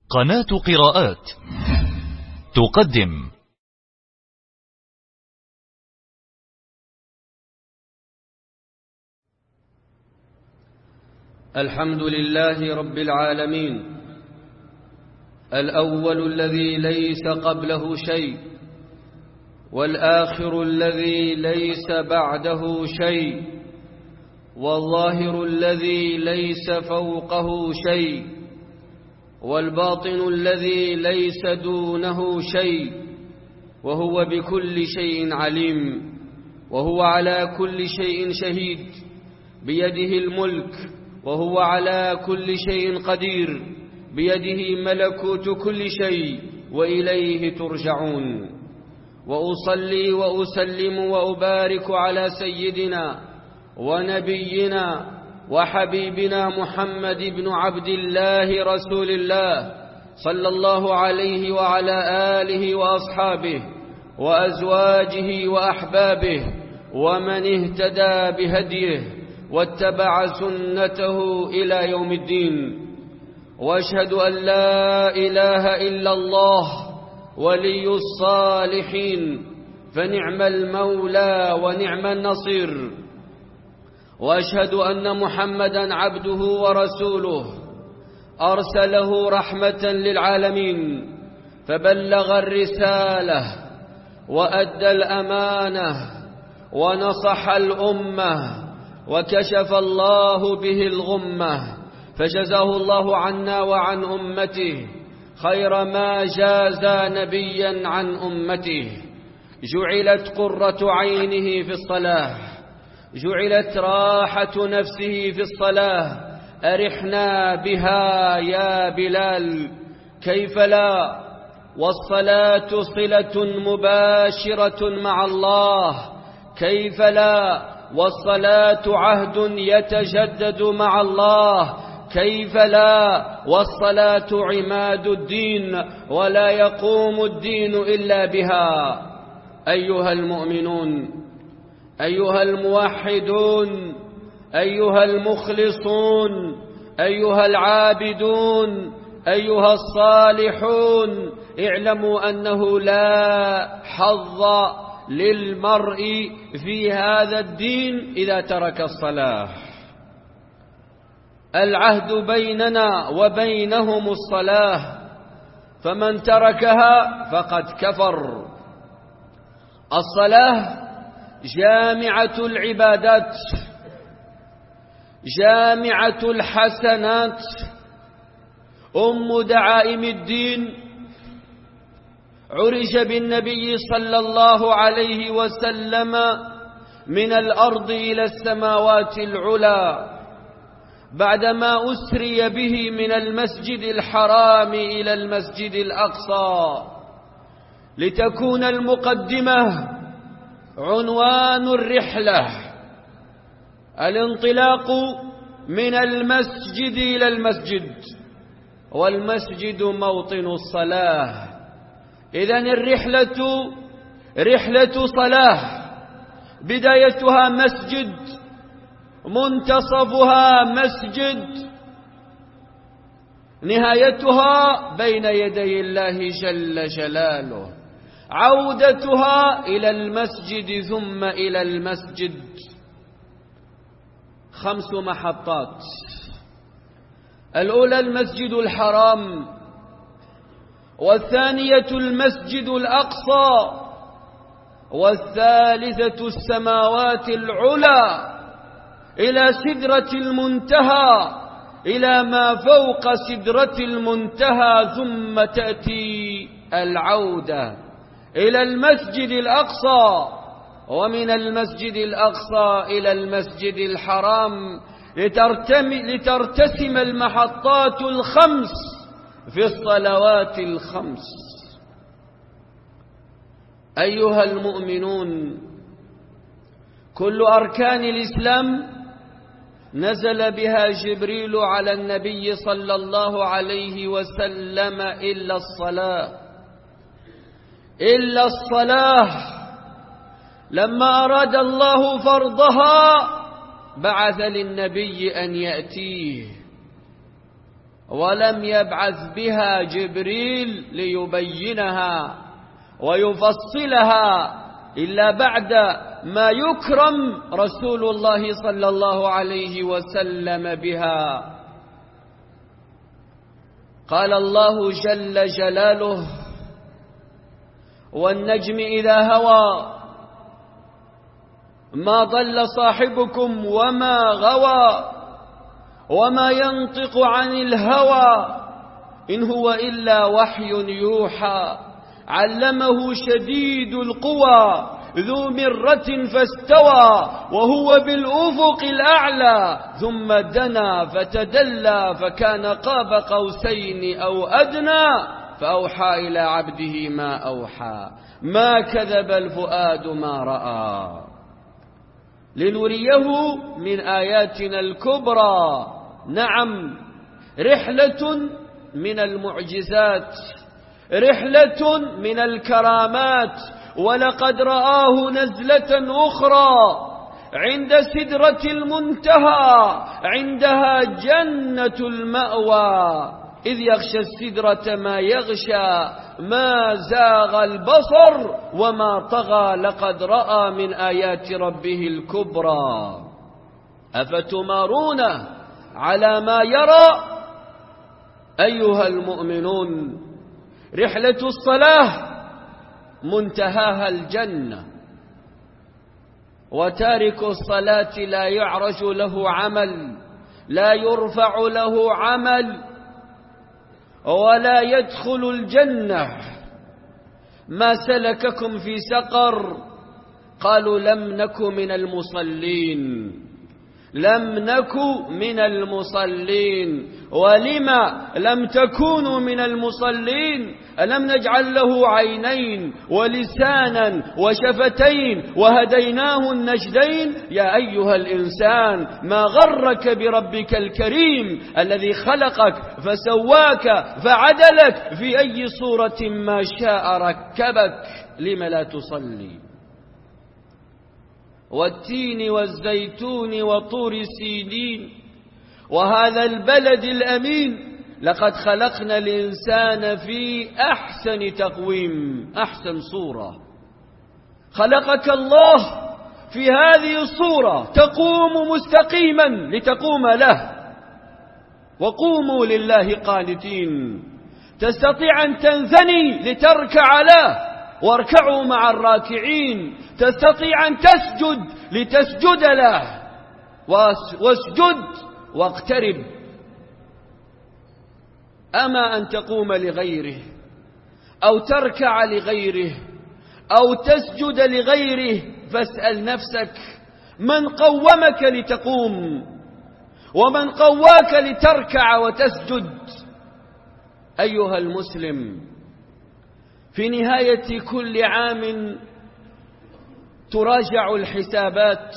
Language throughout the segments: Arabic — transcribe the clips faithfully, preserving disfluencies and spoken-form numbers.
قناة قراءات تقدم الحمد لله رب العالمين، الأول الذي ليس قبله شيء، والآخر الذي ليس بعده شيء، والظاهر الذي ليس فوقه شيء، والباطن الذي ليس دونه شيء، وهو بكل شيء عليم، وهو على كل شيء شهيد، بيده الملك، وهو على كل شيء قدير، بيده ملكوت كل شيء، وإليه ترجعون. وأصلي وأسلم وأبارك على سيدنا ونبينا وحبيبنا محمد بن عبد الله رسول الله، صلى الله عليه وعلى آله وأصحابه وأزواجه وأحبابه ومن اهتدى بهديه واتبع سنته إلى يوم الدين. وأشهد أن لا إله إلا الله ولي الصالحين، فنعم المولى ونعم النصير. وأشهد أن محمدًا عبده ورسوله، أرسله رحمة للعالمين، فبلغ الرسالة وأدى الأمانة ونصح الأمة، وكشف الله به الغمة، فجزاه الله عنا وعن أمته خير ما جاز نبيا عن أمته. جعلت قرة عينه في الصلاة، جعلت راحة نفسه في الصلاة، أرحنا بها يا بلال. كيف لا، والصلاة صلة مباشرة مع الله. كيف لا، والصلاة عهد يتجدد مع الله. كيف لا، والصلاة عماد الدين، ولا يقوم الدين إلا بها. أيها المؤمنون، أيها الموحدون، أيها المخلصون، أيها العابدون، أيها الصالحون، اعلموا أنه لا حظ للمرء في هذا الدين إذا ترك الصلاة. العهد بيننا وبينهم الصلاة، فمن تركها فقد كفر. الصلاة جامعة العبادات، جامعة الحسنات، أم دعائم الدين. عرج بالنبي صلى الله عليه وسلم من الأرض إلى السماوات العلى، بعدما أسري به من المسجد الحرام إلى المسجد الأقصى، لتكون المقدمة عنوان الرحلة، الانطلاق من المسجد إلى المسجد، والمسجد موطن الصلاة. إذن الرحلة رحلة صلاة، بدايتها مسجد، منتصفها مسجد، نهايتها بين يدي الله جل جلاله، عودتها إلى المسجد ثم إلى المسجد. خمس محطات: الأولى المسجد الحرام، والثانية المسجد الأقصى، والثالثة السماوات العلى إلى سدرة المنتهى، إلى ما فوق سدرة المنتهى، ثم تأتي العودة إلى المسجد الأقصى، ومن المسجد الأقصى إلى المسجد الحرام، لترتسم المحطات الخمس في الصلوات الخمس. أيها المؤمنون، كل أركان الإسلام نزل بها جبريل على النبي صلى الله عليه وسلم إلا الصلاة. إلا الصلاة لما أراد الله فرضها بعث للنبي أن يأتيه، ولم يبعث بها جبريل ليبينها ويفصلها إلا بعد ما يكرم رسول الله صلى الله عليه وسلم بها. قال الله جل جلاله: والنجم إذا هوى ما ضل صاحبكم وما غوى وما ينطق عن الهوى إن هو إلا وحي يوحى علمه شديد القوى ذو مرة فاستوى وهو بالأفق الأعلى ثم دنا فتدلى فكان قاب قوسين أو أدنى فأوحى إلى عبده ما أوحى ما كذب الفؤاد ما رأى لنريه من آياتنا الكبرى. نعم، رحلة من المعجزات، رحلة من الكرامات. ولقد رآه نزلة أخرى عند سدرة المنتهى عندها جنة المأوى إذ يغشى السدرة ما يغشى ما زاغ البصر وما طغى لقد رأى من آيات ربه الكبرى أفتمارونه على ما يرى. أيها المؤمنون، رحلة الصلاة منتهاها الجنة، وتارك الصلاة لا يعرج له عمل، لا يرفع له عمل، ولا يدخل الجنة. ما سلككم في سقر؟ قالوا لم نك من المصلين، لم نك من المصلين. ولما لم تكونوا من المصلين؟ ألم نجعل له عينين ولسانا وشفتين وهديناه النجدين؟ يا أيها الإنسان ما غرك بربك الكريم الذي خلقك فسواك فعدلك في أي صورة ما شاء ركبك. لم لا تصلي؟ والتين والزيتون وطور سينين وهذا البلد الأمين لقد خلقنا الإنسان في أحسن تقويم، أحسن صورة. خلقك الله في هذه الصورة تقوم مستقيما لتقوم له، وقوموا لله قانتين. تستطيع أن تنثني لتركع له، واركعوا مع الراكعين. تستطيع أن تسجد لتسجد له، واسجد واقترب. أما أن تقوم لغيره أو تركع لغيره أو تسجد لغيره، فاسأل نفسك من قومك لتقوم ومن قواك لتركع وتسجد. أيها المسلم، في نهاية كل عام تراجع الحسابات،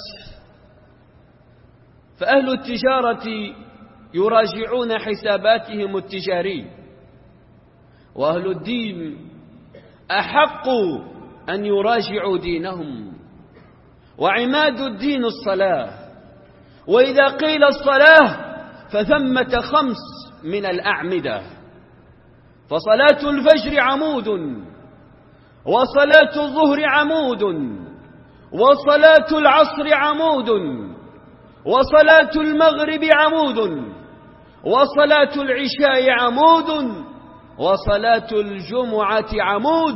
فأهل التجارة يراجعون حساباتهم التجارية، وأهل الدين أحق أن يراجعوا دينهم. وعماد الدين الصلاة، وإذا قيل الصلاة فثمة خمس من الأعمدة، فصلاة الفجر عمود، وصلاة الظهر عمود، وصلاة العصر عمود، وصلاة المغرب عمود، وصلاة العشاء عمود، وصلاة الجمعة عمود.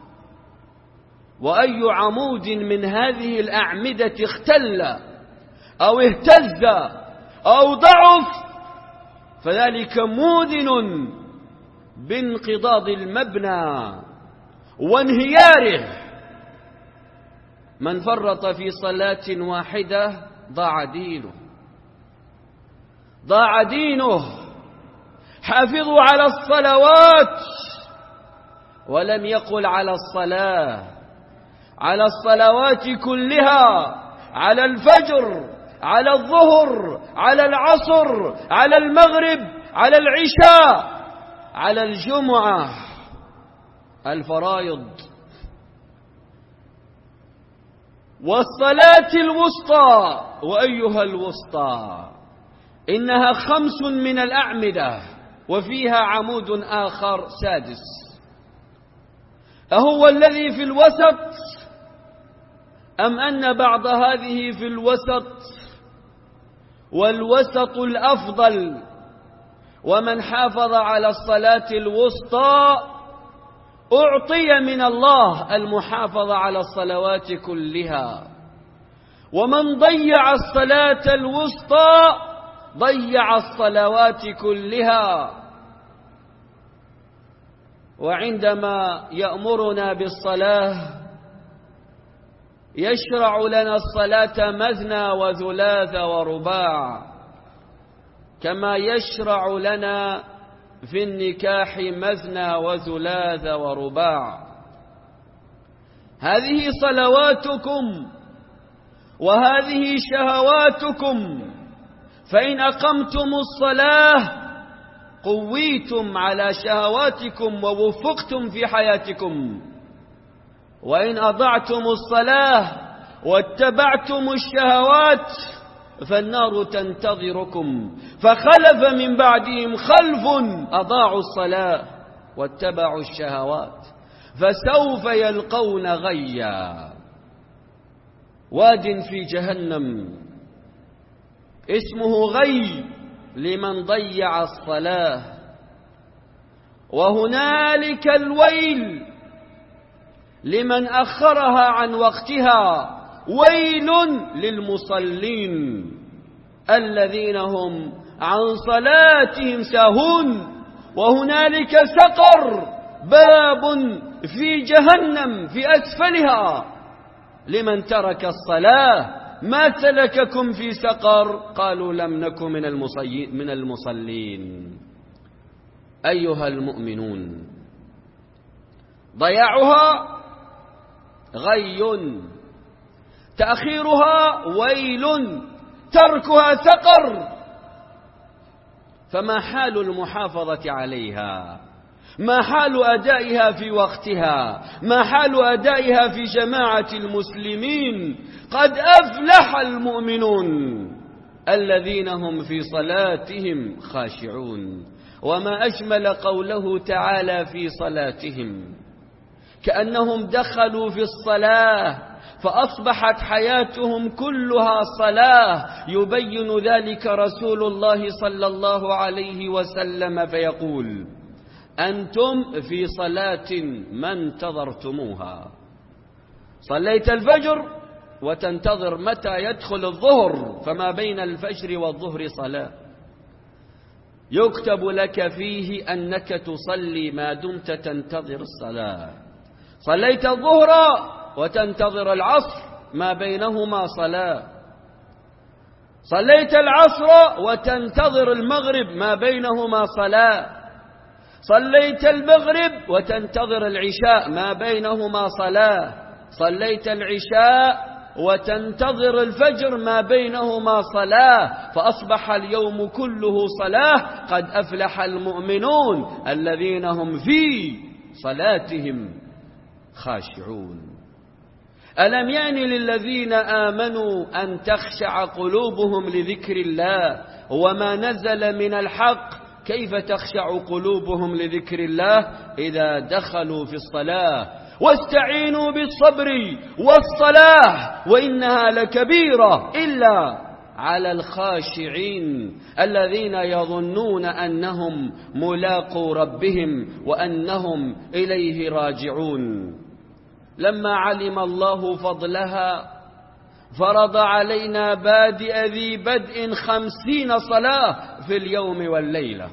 وأي عمود من هذه الأعمدة اختل أو اهتز أو ضعف فذلك موذن بانقضاض المبنى وانهياره. من فرط في صلاة واحدة ضاع دينه، ضاع دينه. حافظوا على الصلوات، ولم يقل على الصلاة، على الصلوات كلها، على الفجر، على الظهر، على العصر، على المغرب، على العشاء، على الجمعة، الفرائض، والصلاة الوسطى. وأيها الوسطى إنها خمس من الأعمدة، وفيها عمود آخر سادس. أهو الذي في الوسط أم أن بعض هذه في الوسط والوسط الأفضل؟ ومن حافظ على الصلاة الوسطى أعطي من الله المحافظة على الصلوات كلها، ومن ضيع الصلاة الوسطى ضيع الصلوات كلها. وعندما يأمرنا بالصلاة يشرع لنا الصلاة مثنى وثلاث ورباع، كما يشرع لنا في النكاح مثنى وثلاث ورباع. هذه صلواتكم وهذه شهواتكم، فإن أقمتم الصلاة قويتم على شهواتكم ووفقتم في حياتكم، وإن أضعتم الصلاة واتبعتم الشهوات فالنار تنتظركم. فخلف من بعدهم خلف أضاعوا الصلاة واتبعوا الشهوات فسوف يلقون غيا. واد في جهنم اسمه غي لمن ضيع الصلاة، وهنالك الويل لمن أخرها عن وقتها. ويل للمصلين الذين هم عن صلاتهم ساهون. وهنالك سقر، باب في جهنم في أسفلها لمن ترك الصلاة. ما سلككم في سقر؟ قالوا لم نكن من المصلين. أيها المؤمنون، ضياعها غي، تأخيرها ويل، تركها سقر. فما حال المحافظة عليها؟ ما حال أدائها في وقتها؟ ما حال أدائها في جماعة المسلمين؟ قد أفلح المؤمنون الذين هم في صلاتهم خاشعون. وما أجمل قوله تعالى في صلاتهم، كأنهم دخلوا في الصلاة فأصبحت حياتهم كلها صلاة. يبين ذلك رسول الله صلى الله عليه وسلم فيقول: أنتم في صلاة ما انتظرتموها. صليت الفجر وتنتظر متى يدخل الظهر، فما بين الفجر والظهر صلاة، يكتب لك فيه أنك تصلي ما دمت تنتظر الصلاة. صليت الظهر وتنتظر العصر، ما بينهما صلاة. صليت العصر وتنتظر المغرب، ما بينهما صلاة. صليت المغرب وتنتظر العشاء، ما بينهما صلاة. صليت العشاء وتنتظر الفجر، ما بينهما صلاة. فأصبح اليوم كله صلاة. قد أفلح المؤمنون الذين هم في صلاتهم خاشعون. ألم يأن للذين آمنوا أن تخشع قلوبهم لذكر الله وما نزل من الحق؟ كيف تخشع قلوبهم لذكر الله؟ إذا دخلوا في الصلاة. واستعينوا بالصبر والصلاة وإنها لكبيرة إلا على الخاشعين الذين يظنون أنهم ملاقو ربهم وأنهم إليه راجعون. لما علم الله فضلها فرض علينا بادئ ذي بدء خمسين صلاة في اليوم والليلة.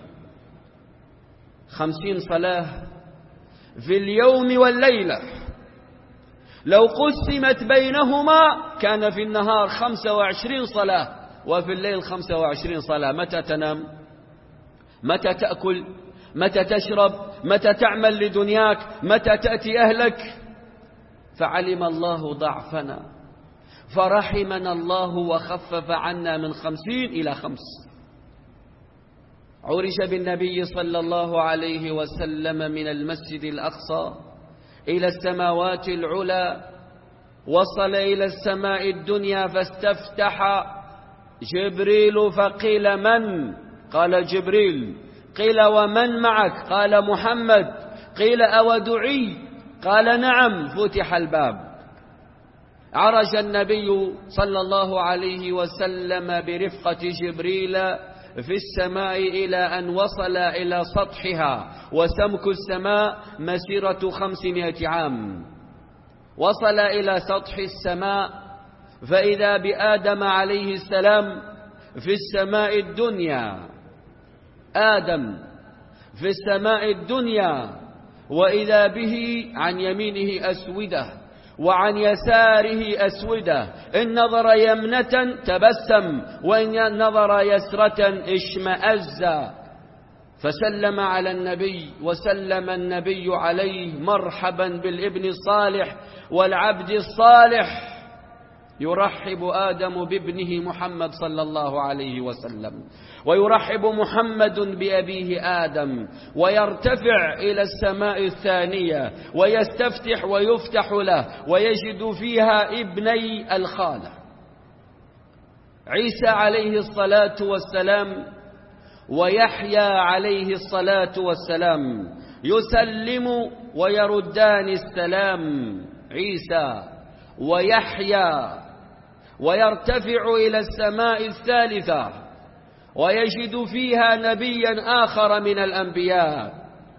خمسين صلاة في اليوم والليلة، لو قسمت بينهما كان في النهار خمسة وعشرين صلاة وفي الليل خمسة وعشرين صلاة. متى تنام؟ متى تأكل؟ متى تشرب؟ متى تعمل لدنياك؟ متى تأتي أهلك؟ فعلم الله ضعفنا فرحمنا الله وخفف عنا من خمسين إلى خمس. عرج بالنبي صلى الله عليه وسلم من المسجد الأقصى إلى السماوات العلى، وصل إلى السماء الدنيا فاستفتح جبريل فقيل: من؟ قال: جبريل. قيل ومن معك؟ قال محمد. قيل أودعي؟ قال نعم. فتح الباب. عرج النبي صلى الله عليه وسلم برفقة جبريل في السماء إلى أن وصل إلى سطحها، وسمك السماء مسيرة خمسمائة عام. وصل إلى سطح السماء فإذا بآدم عليه السلام في السماء الدنيا. آدم في السماء الدنيا، وإذا به عن يمينه أسودة وعن يساره أسودة، إن نظر يمنة تبسم وإن نظر يسرة اشمأز. فسلم على النبي وسلم النبي عليه: مرحبا بالابن الصالح والعبد الصالح. يرحب آدم بابنه محمد صلى الله عليه وسلم، ويرحب محمد بأبيه آدم، ويرتفع إلى السماء الثانية ويستفتح ويفتح له، ويجد فيها ابني الخالة عيسى عليه الصلاة والسلام ويحيى عليه الصلاة والسلام، يسلم ويردان السلام عيسى ويحيى، ويرتفع إلى السماء الثالثة ويجد فيها نبيا آخر من الأنبياء،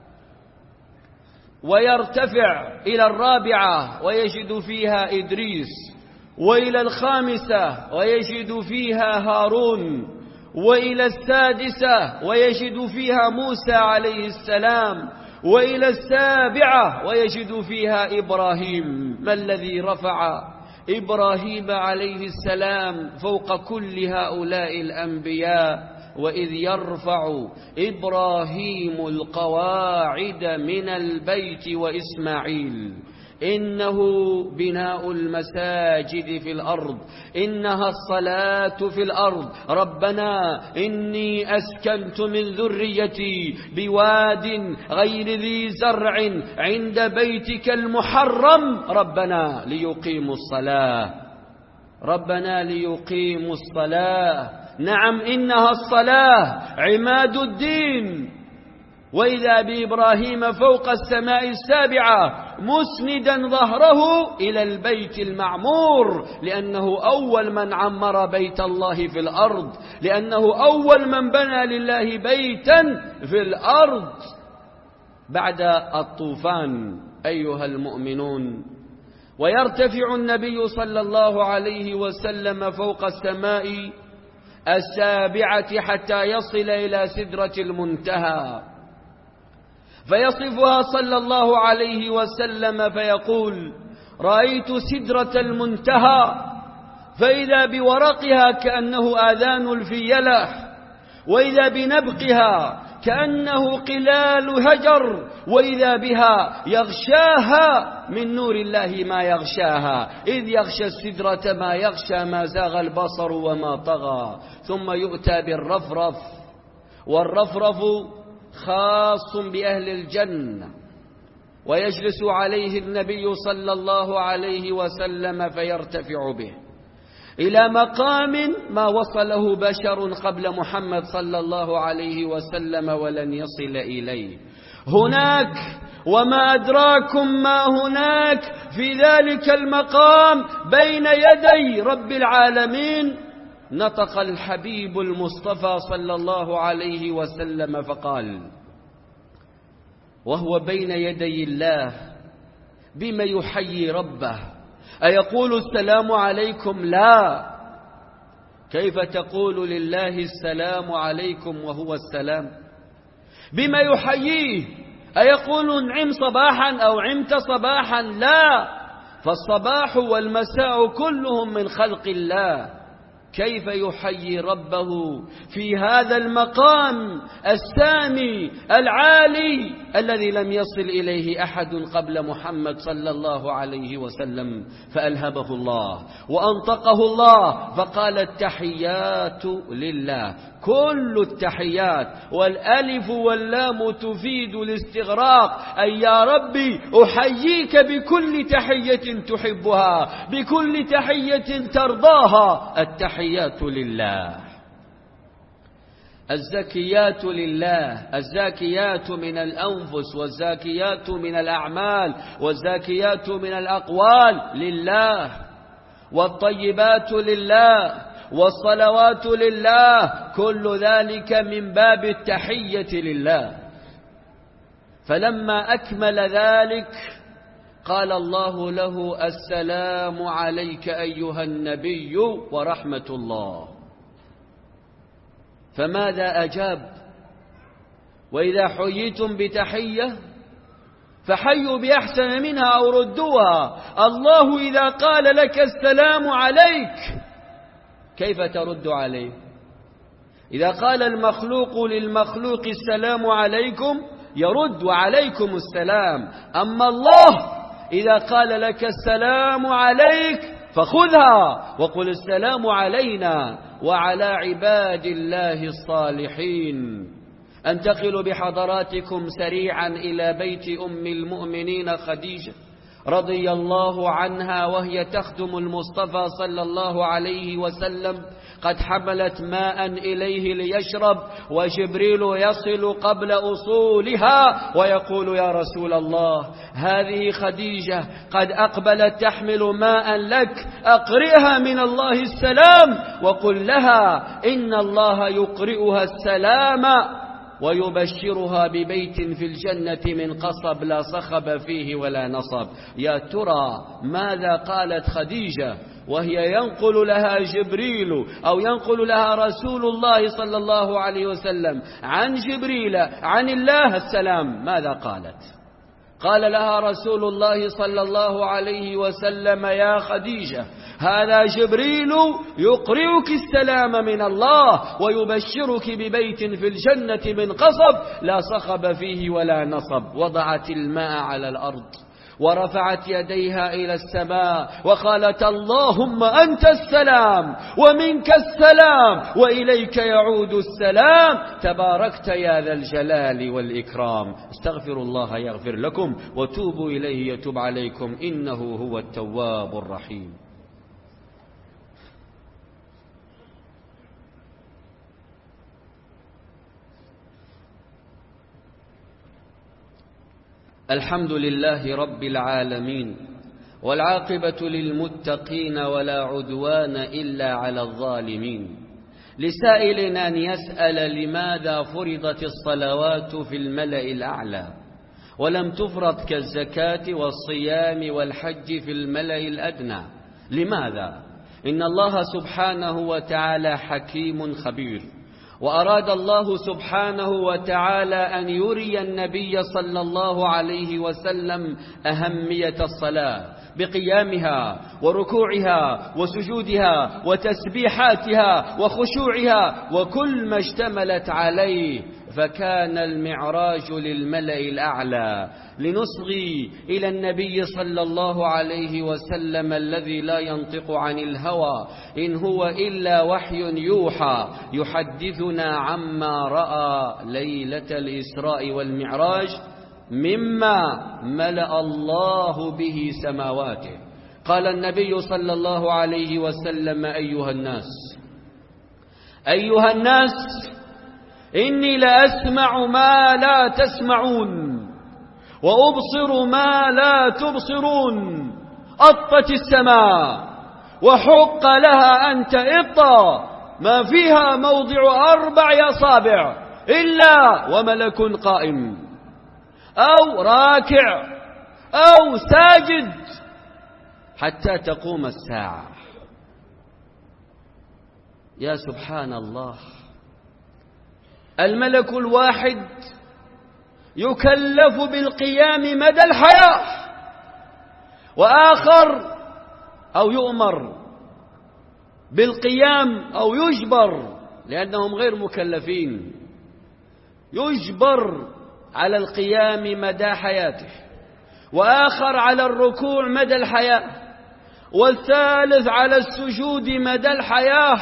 ويرتفع إلى الرابعة ويجد فيها إدريس، وإلى الخامسة ويجد فيها هارون، وإلى السادسة ويجد فيها موسى عليه السلام، وإلى السابعة ويجد فيها إبراهيم. ما الذي رفع إبراهيم عليه السلام فوق كل هؤلاء الأنبياء؟ وإذ يرفع إبراهيم القواعد من البيت وإسماعيل، إنه بناء المساجد في الأرض، إنها الصلاة في الأرض. ربنا إني أسكنت من ذريتي بواد غير ذي زرع عند بيتك المحرم، ربنا ليقيموا الصلاة، ربنا ليقيموا الصلاة. نعم، إنها الصلاة عماد الدين. وإذا بإبراهيم فوق السماء السابعة مسندا ظهره إلى البيت المعمور، لأنه أول من عمر بيت الله في الأرض، لأنه أول من بنى لله بيتا في الأرض بعد الطوفان أيها المؤمنون. ويرتفع النبي صلى الله عليه وسلم فوق السماء السابعة حتى يصل إلى سدرة المنتهى، فيصفها صلى الله عليه وسلم فيقول: رأيت سدرة المنتهى فإذا بورقها كأنه آذان الفيلة، وإذا بنبقها كأنه قلال هجر، وإذا بها يغشاها من نور الله ما يغشاها، إذ يغشى السدرة ما يغشى، ما زاغ البصر وما طغى. ثم يؤتى بالرفرف، والرفرف خاص بأهل الجنة، ويجلس عليه النبي صلى الله عليه وسلم فيرتفع به إلى مقام ما وصله بشر قبل محمد صلى الله عليه وسلم ولن يصل إليه. هناك وما أدراكم ما هناك في ذلك المقام بين يدي رب العالمين، نطق الحبيب المصطفى صلى الله عليه وسلم فقال وهو بين يدي الله: بما يحيي ربه؟ أيقول السلام عليكم؟ لا. كيف تقول لله السلام عليكم وهو السلام؟ بما يحييه؟ أيقول نعم صباحا أو عمت صباحا؟ لا، فالصباح والمساء كلهم من خلق الله. كيف يحيي ربه في هذا المقام السامي العالي الذي لم يصل إليه أحد قبل محمد صلى الله عليه وسلم؟ فألهبه الله وأنطقه الله فقال: التحيات لله، كل التحيات، والألف واللام تفيد الاستغراق، أي يا ربي أحييك بكل تحية تحبها، بكل تحية ترضاها، التحيات لله. الزكيات لله، الزاكيات من الأنفس والزاكيات من الأعمال والزاكيات من الأقوال لله، والطيبات لله، والصلوات لله، كل ذلك من باب التحية لله. فلما أكمل ذلك قال الله له: السلام عليك أيها النبي ورحمة الله. فماذا أجاب؟ وإذا حييتم بتحية فحيوا بأحسن منها أو ردوها. الله إذا قال لك السلام عليك كيف ترد عليه؟ إذا قال المخلوق للمخلوق السلام عليكم يرد وعليكم السلام. أما الله إذا قال لك السلام عليك فخذها وقل السلام علينا وعلى عباد الله الصالحين. أنتقل بحضراتكم سريعا إلى بيت أم المؤمنين خديجة رضي الله عنها، وهي تخدم المصطفى صلى الله عليه وسلم، قد حملت ماء إليه ليشرب، وجبريل يصل قبل أصولها ويقول: يا رسول الله، هذه خديجة قد أقبلت تحمل ماء لك، أقرئها من الله السلام وقل لها إن الله يقرئها السلام ويبشرها ببيت في الجنة من قصب لا صخب فيه ولا نصب. يا ترى ماذا قالت خديجة وهي ينقل لها جبريل أو ينقل لها رسول الله صلى الله عليه وسلم عن جبريل عن الله السلام؟ ماذا قالت؟ قال لها رسول الله صلى الله عليه وسلم: يا خديجة، هذا جبريل يقرئك السلام من الله ويبشرك ببيت في الجنة من قصب لا صخب فيه ولا نصب. وضعت الماء على الأرض ورفعت يديها إلى السماء وقالت: اللهم أنت السلام ومنك السلام وإليك يعود السلام، تباركت يا ذا الجلال والإكرام. استغفروا الله يغفر لكم وتوبوا إليه يتوب عليكم، إنه هو التواب الرحيم. الحمد لله رب العالمين، والعاقبة للمتقين ولا عدوان إلا على الظالمين. لسائل أن يسأل: لماذا فرضت الصلوات في الملأ الأعلى ولم تفرض كالزكاة والصيام والحج في الملأ الأدنى؟ لماذا؟ إن الله سبحانه وتعالى حكيم خبير، وأراد الله سبحانه وتعالى أن يري النبي صلى الله عليه وسلم أهمية الصلاة بقيامها وركوعها وسجودها وتسبيحاتها وخشوعها وكل ما اشتملت عليه. فكان المعراج للملأ الأعلى لنصغي إلى النبي صلى الله عليه وسلم الذي لا ينطق عن الهوى، إن هو إلا وحي يوحى، يحدثنا عما رأى ليلة الإسراء والمعراج مما ملأ الله به سماواته. قال النبي صلى الله عليه وسلم: أيها الناس أيها الناس إني لأسمع ما لا تسمعون وأبصر ما لا تبصرون. أطت السماء وحق لها أن تئط، ما فيها موضع أربع أصابع إلا وملك قائم أو راكع أو ساجد حتى تقوم الساعة. يا سبحان الله، الملك الواحد يكلف بالقيام مدى الحياة، وآخر أو يؤمر بالقيام أو يجبر لأنهم غير مكلفين، يجبر على القيام مدى حياته، وآخر على الركوع مدى الحياة، والثالث على السجود مدى الحياة.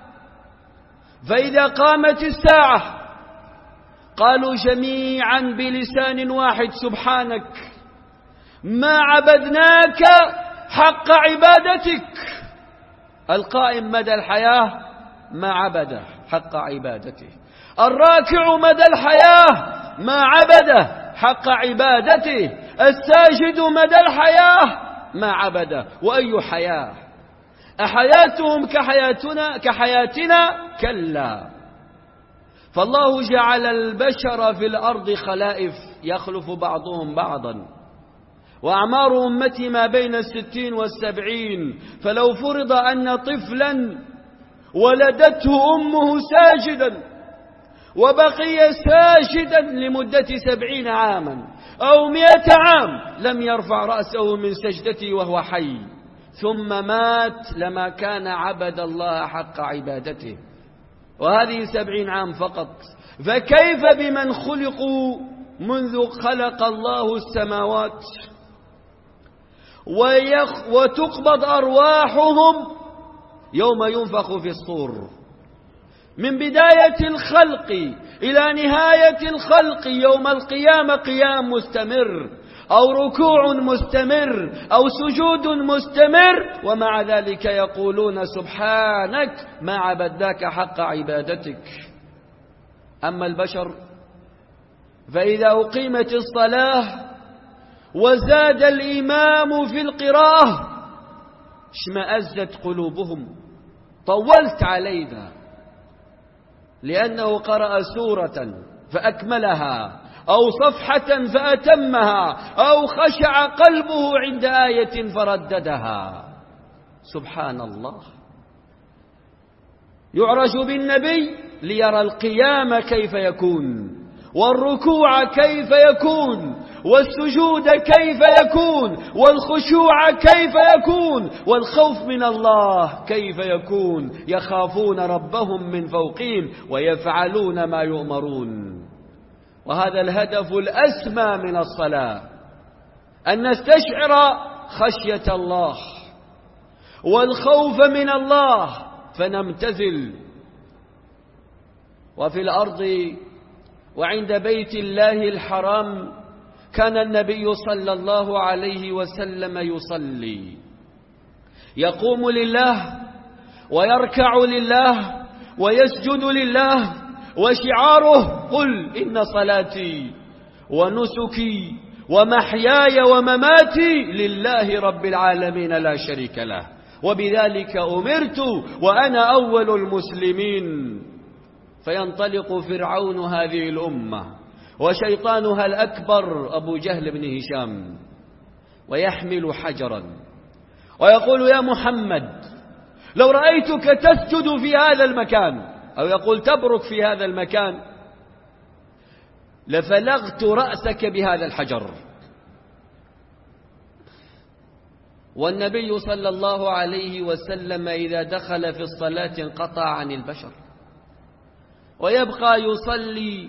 فإذا قامت الساعة قالوا جميعا بلسان واحد: سبحانك ما عبدناك حق عبادتك. القائم مدى الحياة ما عبده حق عبادته، الراكع مدى الحياة ما عبده حق عبادته، الساجد مدى الحياة ما عبده. وأي حياة؟ أحياتهم كحياتنا كحياتنا؟ كلا. فالله جعل البشر في الأرض خلائف يخلف بعضهم بعضا، وأعمار أمتي ما بين الستين والسبعين، فلو فرض أن طفلا ولدته أمه ساجدا وبقي ساجدا لمدة سبعين عاما أو مئة عام لم يرفع رأسه من سجدته وهو حي، ثم مات، لما كان عبد الله حق عبادته، وهذه سبعين عام فقط. فكيف بمن خلقوا منذ خلق الله السماوات ويخ وتقبض أرواحهم يوم ينفخ في الصور، من بداية الخلق إلى نهاية الخلق يوم القيامة قيام مستمر أو ركوع مستمر أو سجود مستمر، ومع ذلك يقولون سبحانك ما عبدناك حق عبادتك. أما البشر فإذا أقيمت الصلاة وزاد الإمام في القراءة اشمأزت قلوبهم. طولت علينا لأنه قرأ سورة فأكملها أو صفحة فأتمها أو خشع قلبه عند آية فرددها. سبحان الله. يعرج بالنبي ليرى القيام كيف يكون، والركوع كيف يكون، والسجود كيف يكون، والخشوع كيف يكون، والخوف من الله كيف يكون. يخافون ربهم من فوقهم ويفعلون ما يؤمرون. وهذا الهدف الأسمى من الصلاة، أن نستشعر خشية الله والخوف من الله فنمتثل. وفي الأرض وعند بيت الله الحرام كان النبي صلى الله عليه وسلم يصلي، يقوم لله ويركع لله ويسجد لله، وشعاره قل إن صلاتي ونسكي ومحياي ومماتي لله رب العالمين لا شريك له وبذلك أمرت وأنا أول المسلمين. فينطلق فرعون هذه الأمة وشيطانها الأكبر أبو جهل بن هشام ويحمل حجرا ويقول يا محمد لو رأيتك تسجد في هذا المكان، أو يقول تبرك في هذا المكان، لفلغت رأسك بهذا الحجر. والنبي صلى الله عليه وسلم إذا دخل في الصلاة انقطع عن البشر ويبقى يصلي،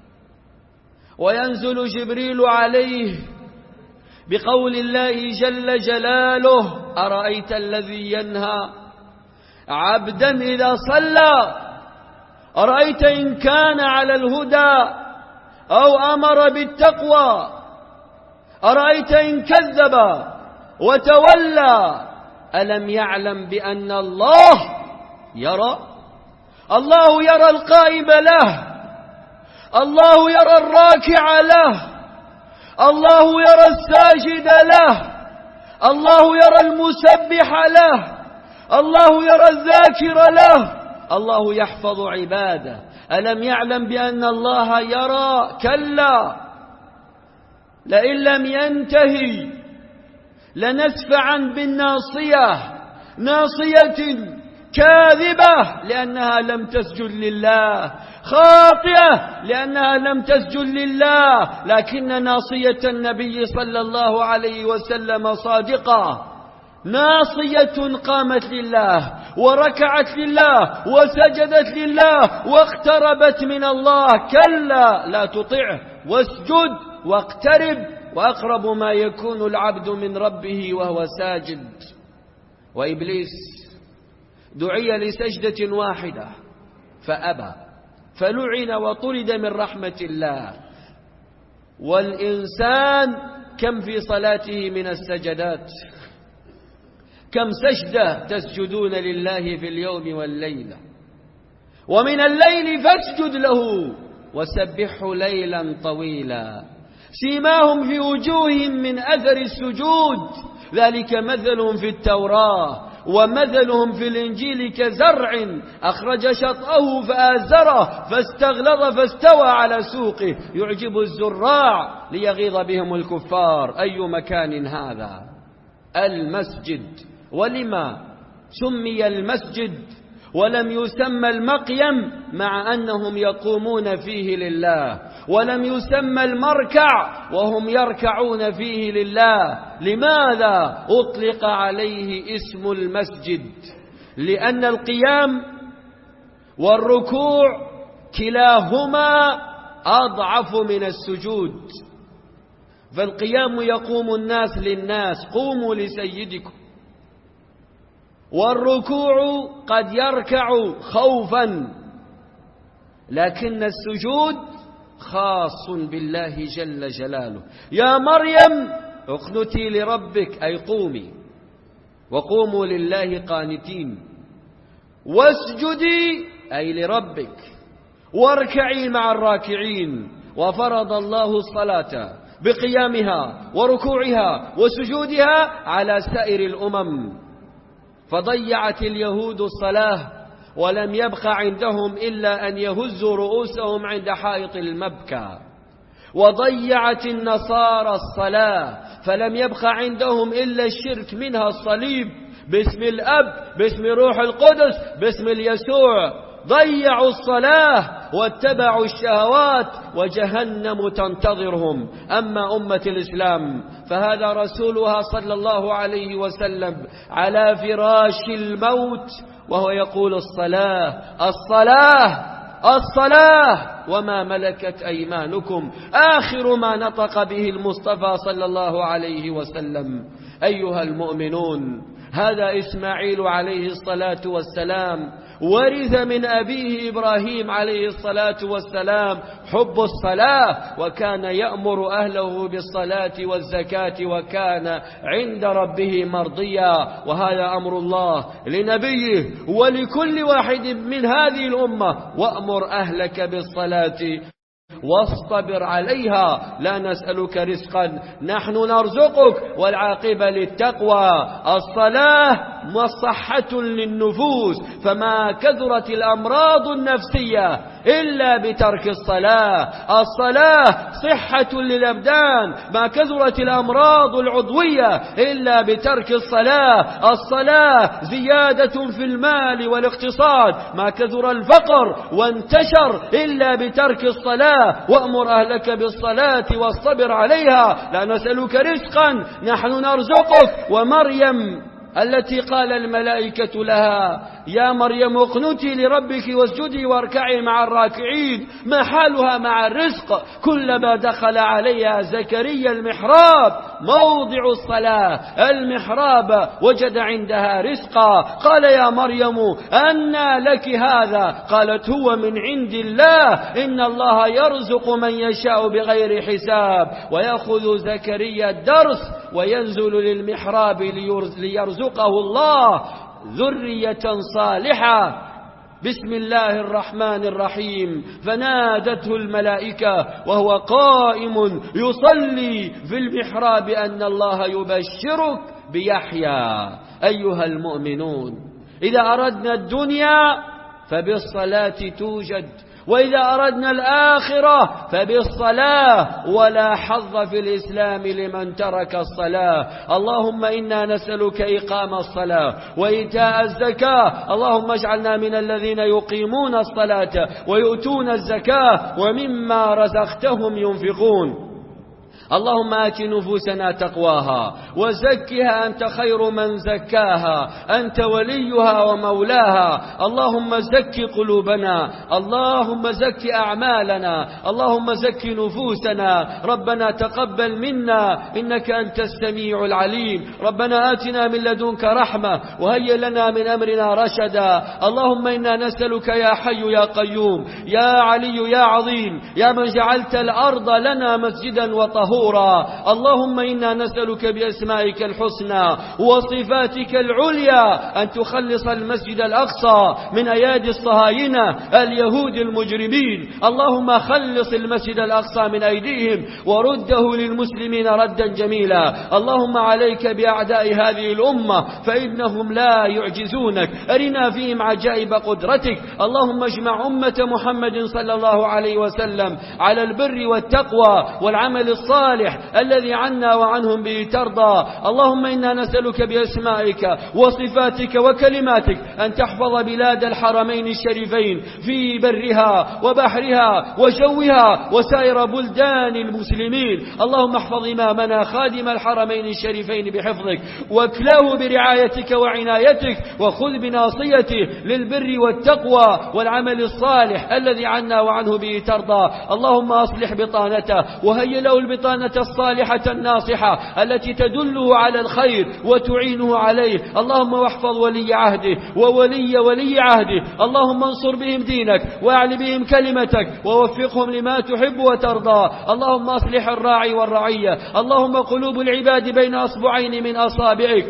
وينزل جبريل عليه بقول الله جل جلاله أرأيت الذي ينهى عبدا إذا صلى، أرأيت إن كان على الهدى أو أمر بالتقوى، أرأيت إن كذب وتولى، ألم يعلم بأن الله يرى؟ الله يرى القائم له، الله يرى الراكع له، الله يرى الساجد له، الله يرى المسبح له، الله يرى الذاكر له، الله يحفظ عباده. ألم يعلم بأن الله يرى؟ كلا، لئن لم ينتهي لنسفعا بالناصية، ناصية كاذبة لأنها لم تسجد لله، خاطئة لأنها لم تسجد لله، لكن ناصية النبي صلى الله عليه وسلم صادقة، ناصية قامت لله وركعت لله وسجدت لله واقتربت من الله. كلا لا تطعه واسجد واقترب، وأقرب ما يكون العبد من ربه وهو ساجد. وإبليس دعي لسجدة واحدة فأبى فلعن وطرد من رحمة الله. والإنسان كم في صلاته من السجدات، كم سجدة تسجدون لله في اليوم والليلة، ومن الليل فاسجد له وسبحه ليلا طويلا. سيماهم في وجوههم من أثر السجود، ذلك مثلهم في التوراة ومثلهم في الإنجيل كزرع أخرج شطأه فآزره فاستغلظ فاستوى على سوقه يعجب الزراع ليغيظ بهم الكفار. أي مكان هذا؟ المسجد. ولما سمي المسجد ولم يسمى المقيم مع أنهم يقومون فيه لله، ولم يسمى المركع وهم يركعون فيه لله؟ لماذا أطلق عليه اسم المسجد؟ لأن القيام والركوع كلاهما أضعف من السجود. فالقيام يقوم الناس للناس، قوموا لسيدكم، والركوع قد يركع خوفا، لكن السجود خاص بالله جل جلاله. يا مريم اقنتي لربك، أي قومي، وقوموا لله قانتين، واسجدي أي لربك، واركعي مع الراكعين. وفرض الله الصلاة بقيامها وركوعها وسجودها على سائر الأمم، فضيعت اليهود الصلاة ولم يبق عندهم إلا أن يهزوا رؤوسهم عند حائط المبكى، وضيعت النصارى الصلاة فلم يبق عندهم إلا الشرك، منها الصليب باسم الأب باسم روح القدس باسم اليسوع. ضيعوا الصلاة واتبعوا الشهوات وجهنم تنتظرهم. أما أمة الإسلام فهذا رسولها صلى الله عليه وسلم على فراش الموت وهو يقول الصلاة الصلاة الصلاة وما ملكت أيمانكم، آخر ما نطق به المصطفى صلى الله عليه وسلم. أيها المؤمنون، هذا إسماعيل عليه الصلاة والسلام ورث من أبيه إبراهيم عليه الصلاة والسلام حب الصلاة، وكان يأمر أهله بالصلاة والزكاة، وكان عند ربه مرضيا. وهذا أمر الله لنبيه ولكل واحد من هذه الأمة: وأمر أهلك بالصلاة واصطبر عليها، لا نسألك رزقا نحن نرزقك، والعاقبة للتقوى. الصلاة مصحة للنفوس، فما كثرت الأمراض النفسية إلا بترك الصلاة. الصلاة صحة للأبدان، ما كثرت الأمراض العضوية إلا بترك الصلاة. الصلاة زيادة في المال والاقتصاد، ما كثر الفقر وانتشر إلا بترك الصلاة. وأمر أهلك بالصلاة واصطبر عليها، لا نسألك رزقا نحن نرزقك. ومريم التي قال الملائكة لها: يا مريم اقنتي لربك واسجدي واركعي مع الراكعين، ما حالها مع الرزق؟ كلما دخل عليها زكريا المحراب موضع الصلاة المحراب وجد عندها رزقا. قال: يا مريم أنى لك هذا؟ قالت: هو من عند الله، إن الله يرزق من يشاء بغير حساب. ويأخذ زكريا الدرس وينزل للمحراب ليرزقه الله ذرية صالحة. بسم الله الرحمن الرحيم. فنادته الملائكة وهو قائم يصلي في المحراب أن الله يبشرك بيحيى. أيها المؤمنون، إذا أردنا الدنيا فبالصلاة توجد، وإذا أردنا الآخرة فبالصلاة، ولا حظ في الإسلام لمن ترك الصلاة. اللهم إنا نسألك إقام الصلاة وإيتاء الزكاة. اللهم اجعلنا من الذين يقيمون الصلاة ويؤتون الزكاة ومما رزقتهم ينفقون. اللهم آت نفوسنا تقواها وزكها أنت خير من زكاها، أنت وليها ومولاها. اللهم زك قلوبنا، اللهم زك أعمالنا، اللهم زك نفوسنا. ربنا تقبل منا إنك أنت السميع العليم. ربنا آتنا من لدنك رحمة وهيئ لنا من أمرنا رشدا. اللهم إنا نسألك يا حي يا قيوم يا علي يا عظيم، يا من جعلت الأرض لنا مسجدا وطهورا غفورا. اللهم إنا نسألك بأسمائك الحسنى وصفاتك العليا أن تخلص المسجد الأقصى من أيادي الصهاينة اليهود المجرمين. اللهم خلص المسجد الأقصى من أيديهم ورده للمسلمين ردا جميلا. اللهم عليك بأعداء هذه الأمة فإنهم لا يعجزونك، أرنا فيهم عجائب قدرتك. اللهم اجمع أمة محمد صلى الله عليه وسلم على البر والتقوى والعمل الصالح الذي عنا وعنهم به ترضى. اللهم إنا نسألك بأسمائك وصفاتك وكلماتك أن تحفظ بلاد الحرمين الشريفين في برها وبحرها وجوها وسائر بلدان المسلمين. اللهم احفظ إمامنا خادم الحرمين الشريفين بحفظك واكله برعايتك وعنايتك، وخذ بناصيته للبر والتقوى والعمل الصالح الذي عنا وعنه به ترضى. اللهم أصلح بطانته وهيئ له البطانة الصالحة الناصحة التي تدله على الخير وتعينه عليه. اللهم واحفظ ولي عهده وولي ولي عهده. اللهم انصر بهم دينك واعل بهم كلمتك ووفقهم لما تحب وترضى. اللهم أصلح الراعي والرعية. اللهم قلوب العباد بين أصبعين من أصابعك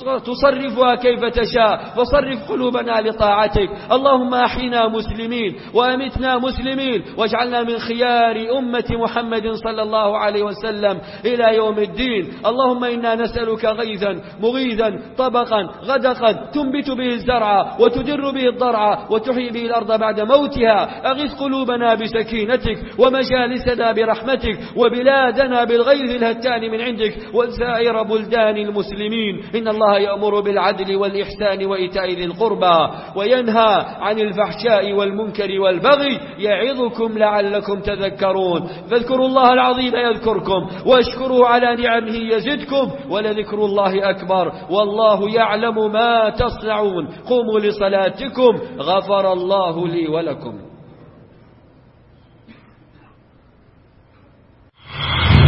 تصرفها كيف تشاء، فصرف قلوبنا لطاعتك. اللهم أحينا مسلمين وأمتنا مسلمين واجعلنا من خيار أمة محمد صلى الله عليه وسلم إلى يوم الدين. اللهم إنا نسألك غيثا مغيثا طبقا غدقا تنبت به الزرع وتدر به الضرع وتحيي به الأرض بعد موتها. أغث قلوبنا بسكينتك ومجالسنا برحمتك وبلادنا بالغيث الهتان من عندك وسائر بلدان المسلمين. إن الله يأمر بالعدل والإحسان وإيتاء ذي القربى وينهى عن الفحشاء والمنكر والبغي يعظكم لعلكم تذكرون. فاذكروا الله العظيم يذكركم واشكروا على نعمه يزدكم ولذكر الله أكبر والله يعلم ما تصنعون. قوموا لصلاتكم غفر الله لي ولكم.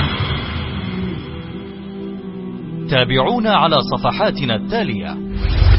تابعونا على صفحاتنا التالية.